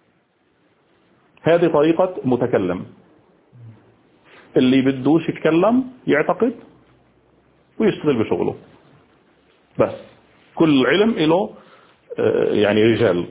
هذه طريقة متكلم. اللي بدوش يتكلم يعتقد ويشتغل بشغله بس. كل علم له يعني رجال.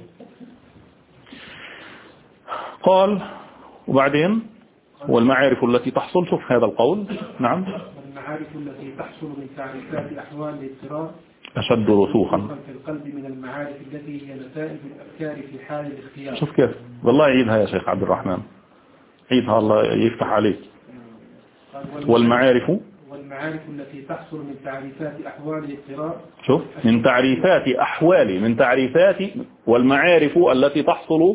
قال وبعدين والمعارف التي تحصل. شوف هذا القول. نعم. والمعارف التي تحصل من تعريفات أحوال الاضطرار أشد رسوخا في القلب من المعارف التي هي نتائج الأفكار في حال الاختيار. شوف كيف. والله عيدها يا شيخ عبد الرحمن، عيدها الله يفتح عليك. والمعارف التي تحصل من تعريفات أحوال الاضطرار. شوف من تعريفات أحوال، من تعريفات. والمعارف التي تحصل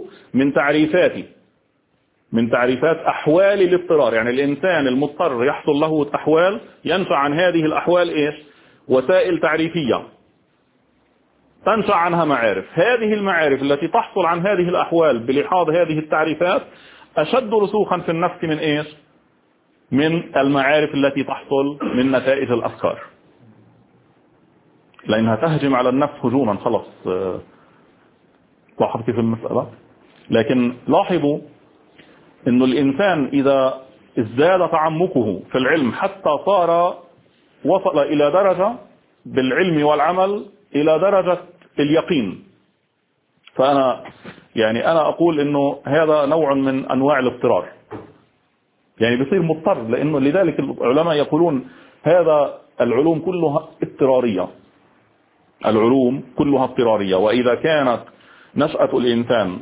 من تعريفات أحوال الاضطرار، يعني الإنسان المضطر يحصل له أحوال ينشأ عن هذه الأحوال إيش؟ وسائل تعريفية تنشأ عنها معارف. هذه المعارف التي تحصل عن هذه الأحوال بلحاظ هذه التعريفات أشد رسوخا في النفس من إيش؟ من المعارف التي تحصل من نتائج الأفكار، لأنها تهجم على النفس هجوما. خلص لاحظت في المسألة. لكن لاحظوا أن الإنسان إذا ازداد تعمقه في العلم حتى وصل إلى درجة بالعلم والعمل إلى درجة اليقين، فأنا أقول أنه هذا نوع من أنواع الاضطرار. يعني بيصير مضطر، لأنه لذلك العلماء يقولون هذا العلوم كلها اضطرارية. العلوم كلها اضطرارية. وإذا كانت نشأة الإنسان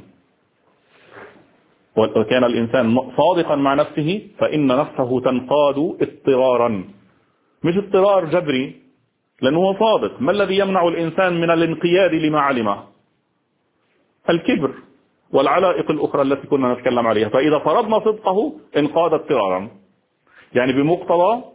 وكان الإنسان صادقا مع نفسه فإن نفسه تنقاد اضطرارا، مش اضطرار جبري، لأنه هو صادق. ما الذي يمنع الإنسان من الانقياد لما علمه؟ الكبر والعلائق الأخرى التي كنا نتكلم عليها. فإذا فرضنا صدقه انقاد اضطرارا، يعني بمقتضى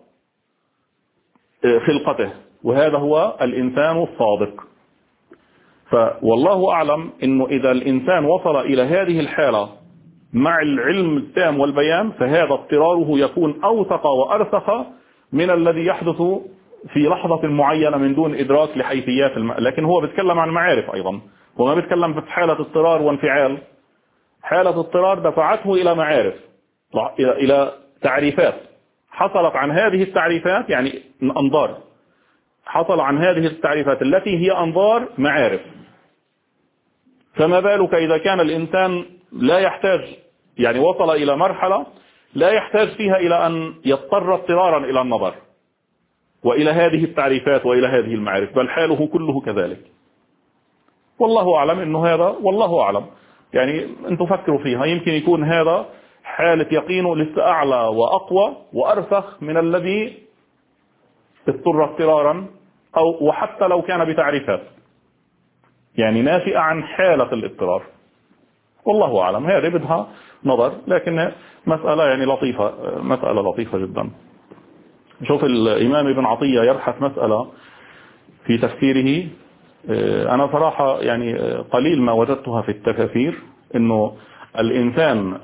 خلقته، وهذا هو الإنسان الصادق. فوالله أعلم أنه إذا الإنسان وصل إلى هذه الحالة مع العلم التام والبيان فهذا اضطراره يكون أوثق وأرسخ من الذي يحدث في لحظة معينة من دون إدراك لحيثيات لكن هو بيتكلم عن معارف أيضا، وما بيتكلم في حالة اضطرار وانفعال. حالة اضطرار دفعته إلى معارف، إلى تعريفات حصلت عن هذه التعريفات، يعني أنظار حصل عن هذه التعريفات التي هي أنظار معارف. فما بالك إذا كان الإنسان لا يحتاج، يعني وصل إلى مرحلة لا يحتاج فيها إلى أن يضطر اضطرارا إلى النظر وإلى هذه التعريفات وإلى هذه المعارف، بل حاله كله كذلك. والله أعلم أنه هذا، والله أعلم، يعني أنتم فكروا فيها، يمكن يكون هذا حالة يقينه لسه أعلى وأقوى وأرسخ من الذي اضطر اضطرارا، أو وحتى لو كان بتعريفات، يعني ناشئة عن حالة الاضطرار. والله أعلم، هذه بدها نظر، لكن مسألة يعني لطيفة، مسألة لطيفة جدا. شوف الإمام ابن عطية يبحث مسألة في تفسيره، أنا صراحة يعني قليل ما وجدتها في التفاسير، إنه الإنسان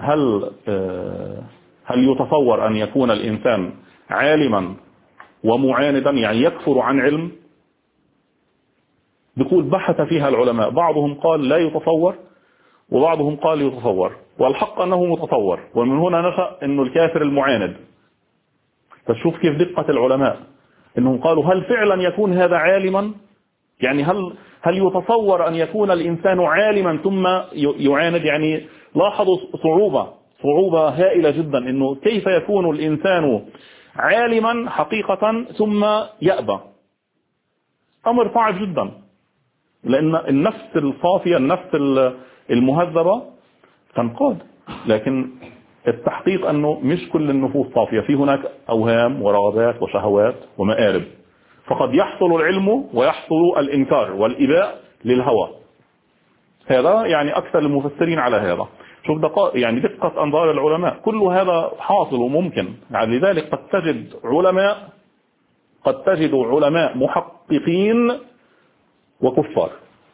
هل يتصور أن يكون الإنسان عالما ومعاندا، يعني يكفر عن علم؟ بيقول بحث فيها العلماء، بعضهم قال لا يتصور وبعضهم قال يتصور، والحق أنه متصور، ومن هنا نشأ أنه الكافر المعاند. فشوف كيف دقة العلماء، أنهم قالوا هل فعلا يكون هذا عالما؟ يعني هل يتصور أن يكون الإنسان عالما ثم يعاند؟ يعني لاحظوا صعوبة هائلة جدا، أنه كيف يكون الإنسان عالما حقيقة ثم يأبى. أمر صعب جدا، لأن النفس الصافية، النفس المهذبة تنقاد، لكن التحقيق أنه مش كل النفوس صافية، في هناك أوهام ورغبات وشهوات ومآرب، فقد يحصل العلم ويحصل الإنكار والإباء للهوى. هذا يعني أكثر المفسرين على هذا. شوف يعني دقة أنظار العلماء، كل هذا حاصل وممكن. يعني لذلك قد تجد علماء محققين وكفار.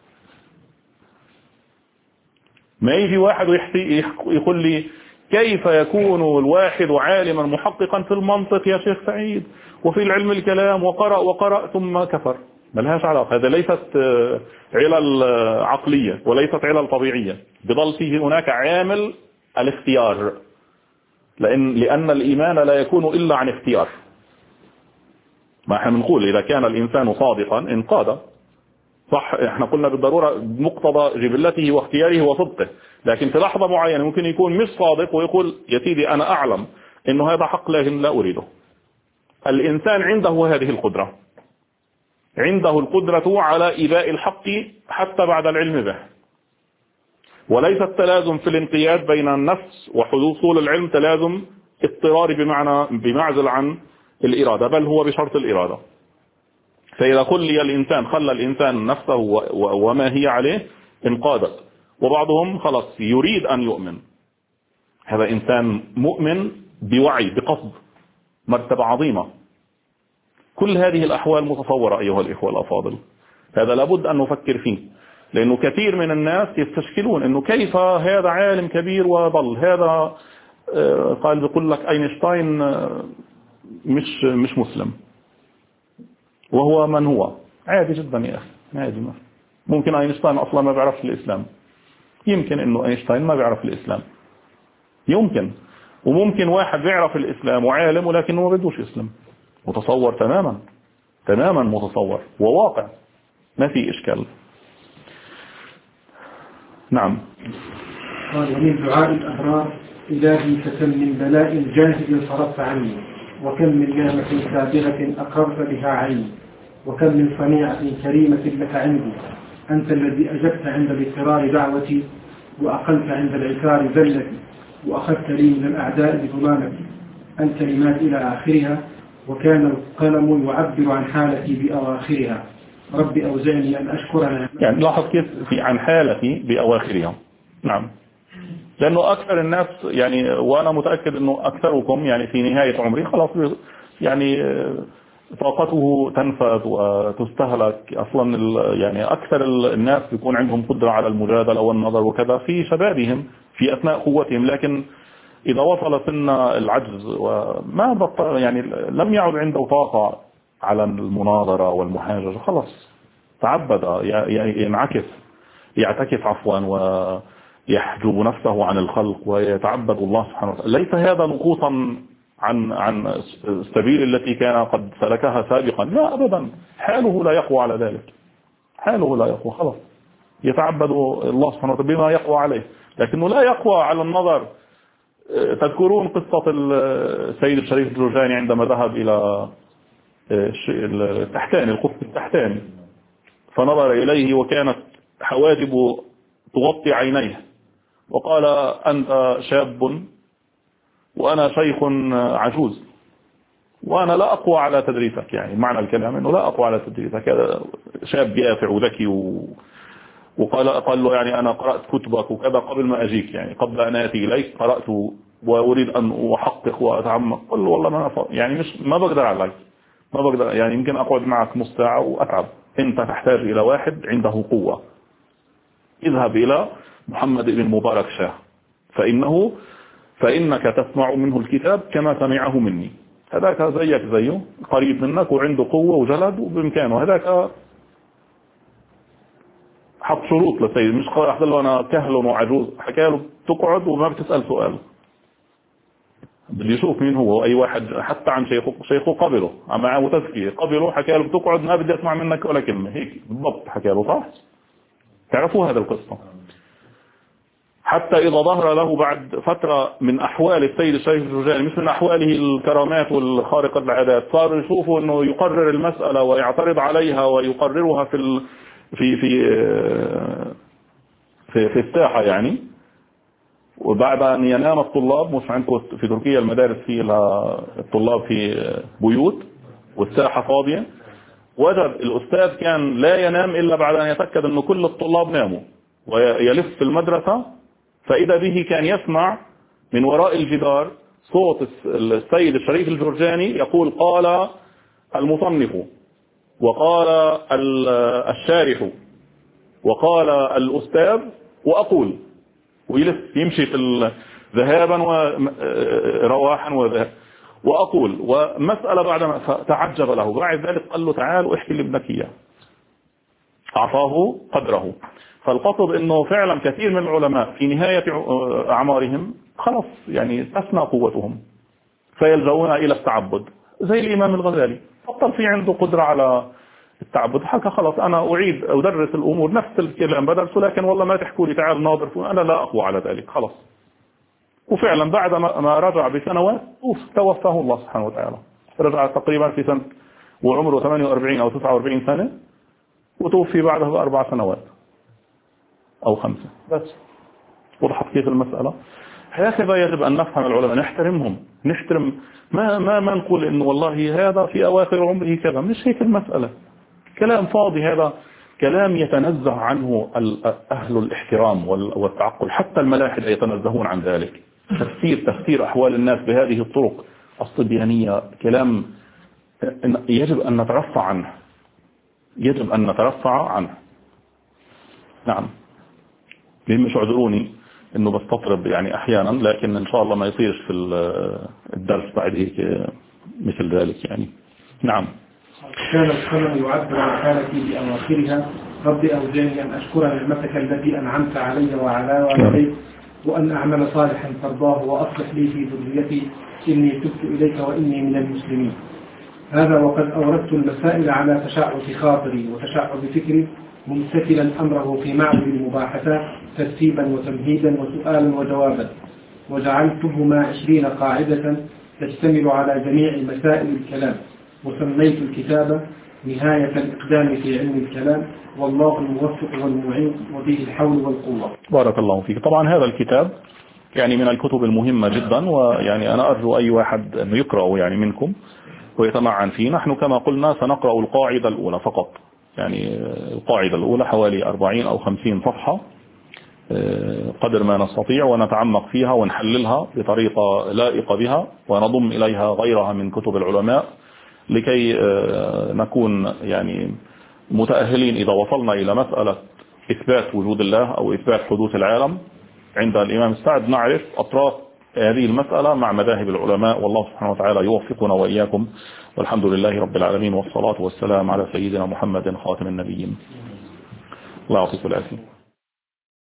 ما يجي واحد يقول لي كيف يكون الواحد عالما محققا في المنطق يا شيخ سعيد وفي العلم الكلام وقرأ ثم كفر؟ ملهاش علاقة. هذا ليست علل عقلية وليست علل طبيعية. بضل فيه هناك عامل الاختيار، لأن الإيمان لا يكون إلا عن اختيار. ما احنا بنقول إذا كان الإنسان صادقا انقاد، صح؟ احنا قلنا بالضرورة مقتضى جبلته واختياره وصدقه، لكن في لحظة معينة ممكن يكون مش صادق ويقول يا سيدي أنا أعلم إنه هذا حق لكن لا أريده. الإنسان عنده هذه القدرة، عنده القدرة على إباء الحق حتى بعد العلم به. وليس التلازم في الانقياد بين النفس وحصول العلم تلازم اضطراري بمعزل عن الإرادة، بل هو بشرط الإرادة. فإذا خلى الإنسان نفسه وما هي عليه انقادت. وبعضهم خلص يريد أن يؤمن، هذا إنسان مؤمن بوعي بقصد، مرتبة عظيمة. كل هذه الأحوال متصورة أيها الإخوة الأفاضل. هذا لابد أن نفكر فيه، لأنه كثير من الناس يستشكلون أنه كيف هذا عالم كبير وضل هذا قال بيقول لك أينشتاين مش مسلم، وهو من هو عادي جدا يا أخي، عادي. ممكن أينشتاين أصلا ما بيعرفش الإسلام، يمكن أنه أينشتاين ما بيعرف الإسلام، يمكن. وممكن واحد بيعرف الإسلام وعالم ولكنه ما بدوش يسلم. متصور تماما متصور وواقع، ما في إشكال. نعم. قال ومن دعاء الأبرار إلهي فكم من بلاء جاهد صرفت عني، وكم من نعمة سابغة أقرت بها عيني، وكم من صنيعة كريمة لك عندي، أنت الذي أجبت عند الاضطرار دعوتي، وأقلت عند العثار ذلتي، وأخذت لي من الأعداء بظلامتي، أنت لمات إلى آخرها، وكان القلم يعبر عن حالتي بأواخرها، ربي أوزعني أن أشكر. يعني لاحظ كيف في عن حالتي بأواخرها. نعم. لأنه أكثر الناس يعني، وأنا متأكد أنه أكثركم يعني في نهاية عمري خلاص يعني طاقته تنفذ وتستهلك أصلا. يعني أكثر الناس بيكون عندهم قدرة على المجادلة والنظر وكذا في شبابهم في أثناء قوتهم، لكن إذا وصل سن العجز وما بطل يعني لم يعد عنده طاقة على المناظرة والمحاججة، خلاص تعبد يعتكف ويحجب نفسه عن الخلق ويتعبد الله سبحانه وتعالى. ليس هذا نقوصا عن السبيل التي كان قد سلكها سابقا، لا أبدا. حاله لا يقوى على ذلك، حاله لا يقوى، خلاص يتعبد الله سبحانه وتعالى بما يقوى عليه، لكنه لا يقوى على النظر. تذكرون قصة السيد الشريف الجرجاني عندما ذهب إلى التحتاني، القطب التحتاني، فنظر إليه وكانت حواجب تغطي عينيه وقال أنت شاب وأنا شيخ عجوز وأنا لا أقوى على تدريسك. يعني معنى الكلام أنه لا أقوى على تدريسك. هذا شاب يافع وذكي قال له يعني أنا قرأت كتبك وكذا قبل ما أجيك، يعني قبل أن آتي إليك قرأت وأريد أن أحقق وأتعمق. قال له والله ما يعني ما بقدر عليك، ما بقدر، يعني يمكن أقعد معك نص ساعة وأتعب. أنت تحتاج إلى واحد عنده قوة. اذهب إلى محمد بن مبارك شاه فإنك تسمع منه الكتاب كما سمعه مني. هذاك زيك زيه، قريب منك وعنده قوة وجلد وبإمكانه. هذاك حط شروط للسيد، مش قال له أنا كهل وعجوز، حكى له تقعد وما بتسأل سؤال، بدي يشوف مين هو. أي واحد حتى عن شيخه قبله معه تزكية قبله، حكى له تقعد ما بدي أسمع منك ولا كلمة، هيك بالضبط حكى له. صح؟ تعرفوا هذا القصة. حتى إذا ظهر له بعد فترة من أحوال السيد الشريف الجرجاني مثل أحواله الكرامات والخارقة العادات، صار يشوفوا أنه يقرر المسألة ويعترض عليها ويقررها في الساحة يعني. وبعد أن ينام الطلاب، مش عندكم في تركيا المدارس في الطلاب في بيوت والساحة فاضية، وجد الأستاذ كان لا ينام إلا بعد أن يتأكد أن كل الطلاب ناموا، ويلف في المدرسة، فإذا به كان يسمع من وراء الجدار صوت السيد الشريف الجرجاني يقول قال المصنف وقال الشارح وقال الأستاذ وأقول، ويلف يمشي في ذهابا ورواحا وأقول ومسألة بعد ما تعجب له. بعد ذلك قال له تعال واحكي لابنك إياه، أعطاه قدره. فالقصد أنه فعلا كثير من العلماء في نهاية أعمارهم خلص يعني تفنى قوتهم فيلجؤون إلى التعبد، زي الإمام الغزالي بطل في عنده قدرة على التعبد، حكى خلاص أنا أعيد أدرس الأمور نفس الكلام بدرسه، لكن والله ما تحكوا لي تعال ناظر، أنا لا أقوى على ذلك خلاص. وفعلا بعد ما رجع بسنوات توفاه الله سبحانه وتعالى، رجع تقريبا في سنة وعمره 48 أو 49 سنة، وتوفي بعدها ب4 سنوات أو 5 بس. وضحت كيف المسألة؟ هكذا يجب أن نفهم العلماء، نحترمهم، نحترم ما نقول إنه والله هذا في أواخر عمره كذا، مش هيك المسألة، كلام فاضي، هذا كلام يتنزه عنه أهل الاحترام والتعقل، حتى الملاحدة يتنزهون عن ذلك. تفسير أحوال الناس بهذه الطرق الصبيانية كلام يجب أن نترفع عنه، يجب أن نترفع عنه. نعم، مش اعذروني انه بستطرب يعني احيانا، لكن ان شاء الله ما يصيرش في الدرس بعد هيك مثل ذلك يعني. نعم. كان القلم يعبر عن حالتي بأواخرها: رب أوزعني أن أشكر نعمتك التي أنعمت علي وعلى والدي، وأن أعمل صالحا ترضاه، وأصلح لي في ذريتي، إني تبت إليك وإني من المسلمين. هذا وقد أوردت المسائل على تشعب خاطري وتشعب فكري، ممتثلا أمره في معبد المباحثات ترتيبا وتمهيدا وسؤالا وجوابا، وجعلتهما 20 قاعدة تشتمل على جميع مسائل الكلام، وسميت الكتاب نهاية الإقدام في علم الكلام، والله الموفق والمعين وبه الحول والقوة. بارك الله فيك. طبعا هذا الكتاب يعني من الكتب المهمة جدا، ويعني أنا أرجو أي واحد أنه يقرأه يعني منكم ويتمعن فيه. نحن كما قلنا سنقرأ القاعدة الأولى فقط، يعني القاعدة الأولى حوالي 40 أو 50 صفحة قدر ما نستطيع، ونتعمق فيها ونحللها بطريقة لائقة بها، ونضم إليها غيرها من كتب العلماء لكي نكون يعني متأهلين إذا وصلنا إلى مسألة إثبات وجود الله أو إثبات حدوث العالم عند الإمام السعد نعرف أطراف هذه المسألة مع مذاهب العلماء. والله سبحانه وتعالى يوفقنا وإياكم، والحمد لله رب العالمين، والصلاة والسلام على سيدنا محمد خاتم النبيين. الله يعطيكم العافية.